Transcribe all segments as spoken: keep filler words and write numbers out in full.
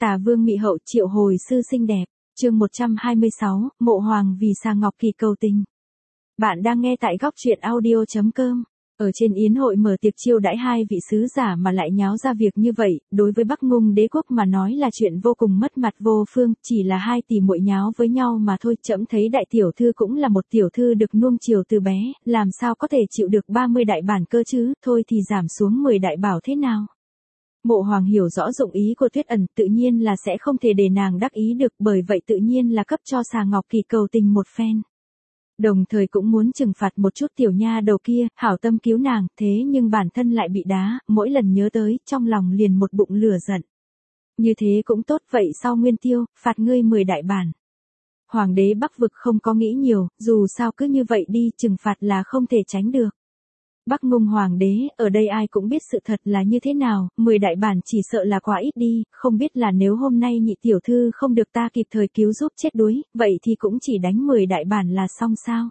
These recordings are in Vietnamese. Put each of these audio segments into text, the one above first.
Tà vương mị hậu triệu hồi sư xinh đẹp, chương một trăm hai mươi sáu, Mộ Hoàng vì Sà Ngọc Kỳ cầu tình. Bạn đang nghe tại góc truyện audio chấm com. Ở trên yến hội mở tiệc chiêu đãi hai vị sứ giả mà lại nháo ra việc như vậy, đối với Bắc Ngung đế quốc mà nói là chuyện vô cùng mất mặt vô phương, chỉ là hai tỷ muội nháo với nhau mà thôi. Trẫm thấy đại tiểu thư cũng là một tiểu thư được nuông chiều từ bé, làm sao có thể chịu được ba mươi đại bản cơ chứ, thôi thì giảm xuống mười đại bảo thế nào. Mộ Hoàng hiểu rõ dụng ý của Tuyết Ẩn, tự nhiên là sẽ không thể để nàng đắc ý được, bởi vậy tự nhiên là cấp cho Sà Ngọc Kỳ cầu tình một phen. Đồng thời cũng muốn trừng phạt một chút tiểu nha đầu kia, hảo tâm cứu nàng, thế nhưng bản thân lại bị đá, mỗi lần nhớ tới, trong lòng liền một bụng lửa giận. Như thế cũng tốt, vậy sau Nguyên Tiêu, phạt ngươi mười đại bản. Hoàng đế Bắc vực không có nghĩ nhiều, dù sao cứ như vậy đi, trừng phạt là không thể tránh được. Bắc Ngung hoàng đế, ở đây ai cũng biết sự thật là như thế nào, mười đại bản chỉ sợ là quá ít đi, không biết là nếu hôm nay nhị tiểu thư không được ta kịp thời cứu giúp chết đuối, vậy thì cũng chỉ đánh mười đại bản là xong sao.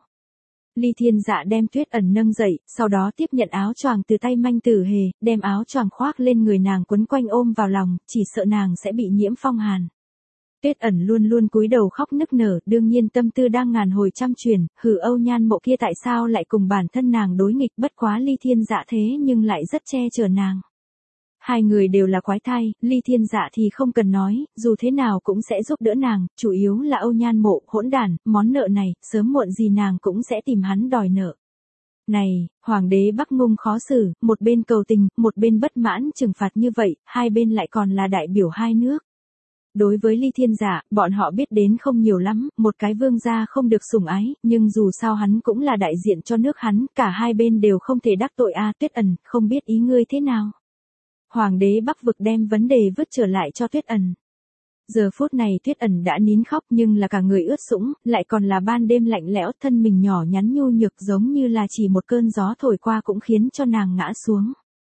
Ly Thiên Dạ đem Tuyết Ẩn nâng dậy, sau đó tiếp nhận áo choàng từ tay Manh Tử Hề, đem áo choàng khoác lên người nàng quấn quanh ôm vào lòng, chỉ sợ nàng sẽ bị nhiễm phong hàn. Tuyết Ẩn luôn luôn cúi đầu khóc nức nở, đương nhiên tâm tư đang ngàn hồi trăm chuyển, hừ Âu Nhan Mộ kia tại sao lại cùng bản thân nàng đối nghịch, bất quá Ly Thiên Dạ thế nhưng lại rất che chở nàng. Hai người đều là quái thai, Ly Thiên Dạ thì không cần nói, dù thế nào cũng sẽ giúp đỡ nàng, chủ yếu là Âu Nhan Mộ, hỗn đản, món nợ này, sớm muộn gì nàng cũng sẽ tìm hắn đòi nợ. Này, hoàng đế Bắc Ngung khó xử, một bên cầu tình, một bên bất mãn trừng phạt như vậy, hai bên lại còn là đại biểu hai nước. Đối với Ly Thiên Dạ, bọn họ biết đến không nhiều lắm, một cái vương gia không được sủng ái, nhưng dù sao hắn cũng là đại diện cho nước hắn, cả hai bên đều không thể đắc tội a. Tuyết Ẩn, không biết ý ngươi thế nào. Hoàng đế Bắc vực đem vấn đề vứt trở lại cho Tuyết Ẩn. Giờ phút này Tuyết Ẩn đã nín khóc nhưng là cả người ướt sũng, lại còn là ban đêm lạnh lẽo, thân mình nhỏ nhắn nhu nhược giống như là chỉ một cơn gió thổi qua cũng khiến cho nàng ngã xuống.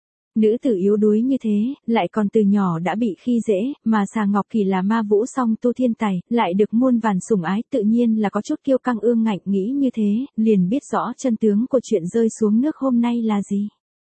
Nữ tử yếu đuối như thế, lại còn từ nhỏ đã bị khi dễ, mà Sà Ngọc Kỳ là ma vũ song tu thiên tài, lại được muôn vàn sủng ái, tự nhiên là có chút kiêu căng ương ngạnh, nghĩ như thế, liền biết rõ chân tướng của chuyện rơi xuống nước hôm nay là gì.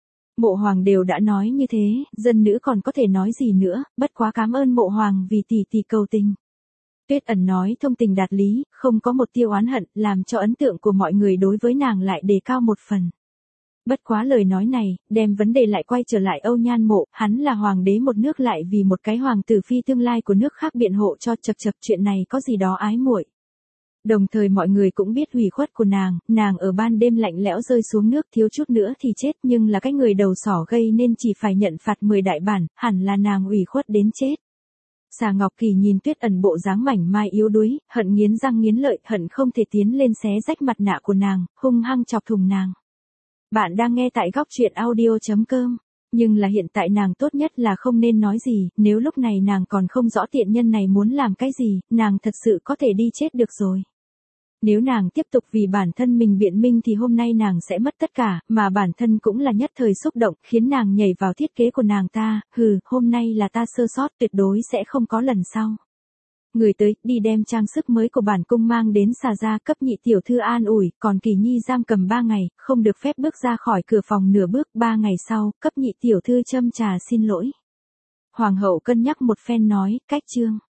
Mộ Hoàng đều đã nói như thế, dân nữ còn có thể nói gì nữa, bất quá cảm ơn Mộ Hoàng vì tỷ tỷ cầu tình. Tuyết Ẩn nói thông tình đạt lý, không có một tia oán hận, làm cho ấn tượng của mọi người đối với nàng lại đề cao một phần. Bất quá lời nói này, đem vấn đề lại quay trở lại Âu Nhan Mộ, hắn là hoàng đế một nước lại vì một cái hoàng tử phi tương lai của nước khác biện hộ cho, chập chập chuyện này có gì đó ái muội. Đồng thời mọi người cũng biết hủy khuất của nàng, nàng ở ban đêm lạnh lẽo rơi xuống nước thiếu chút nữa thì chết, nhưng là cái người đầu sỏ gây nên chỉ phải nhận phạt mười đại bản, hẳn là nàng ủy khuất đến chết. Sà Ngọc Kỳ nhìn Tuyết Ẩn bộ dáng mảnh mai yếu đuối, hận nghiến răng nghiến lợi, hận không thể tiến lên xé rách mặt nạ của nàng, hung hăng chọc thùng nàng. Bạn đang nghe tại góc truyện audio chấm com. Nhưng là hiện tại nàng tốt nhất là không nên nói gì, nếu lúc này nàng còn không rõ tiện nhân này muốn làm cái gì, nàng thật sự có thể đi chết được rồi. Nếu nàng tiếp tục vì bản thân mình biện minh thì hôm nay nàng sẽ mất tất cả, mà bản thân cũng là nhất thời xúc động, khiến nàng nhảy vào thiết kế của nàng ta, hừ, hôm nay là ta sơ sót, tuyệt đối sẽ không có lần sau. Người tới, đi đem trang sức mới của bản cung mang đến Xà gia, cấp nhị tiểu thư an ủi, còn Kỳ Nhi giam cầm ba ngày, không được phép bước ra khỏi cửa phòng nửa bước, ba ngày sau, cấp nhị tiểu thư châm trà xin lỗi. Hoàng hậu cân nhắc một phen nói, cách chương.